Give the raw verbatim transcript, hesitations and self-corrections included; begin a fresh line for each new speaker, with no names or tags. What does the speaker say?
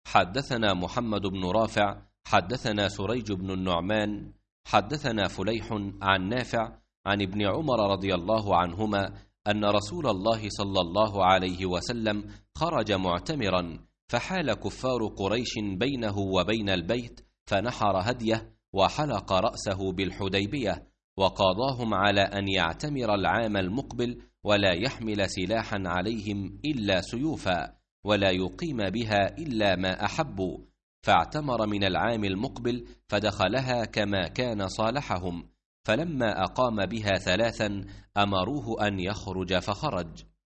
حدثنا محمد بن رافع حدثنا سريج بن النعمان حدثنا فليح عن نافع عن ابن عمر رضي الله عنهما أن رسول الله صلى الله عليه وسلم خرج معتمرا، فحال كفار قريش بينه وبين البيت، فنحر هديه وحلق رأسه بالحديبية، وقاضاهم على أن يعتمر العام المقبل ولا يحمل سلاحا عليهم إلا سيوفا، ولا يقيم بها إلا ما أحبوا، فاعتمر من العام المقبل فدخلها كما كان صالحهم، فلما أقام بها ثلاثا أمروه أن يخرج فخرج.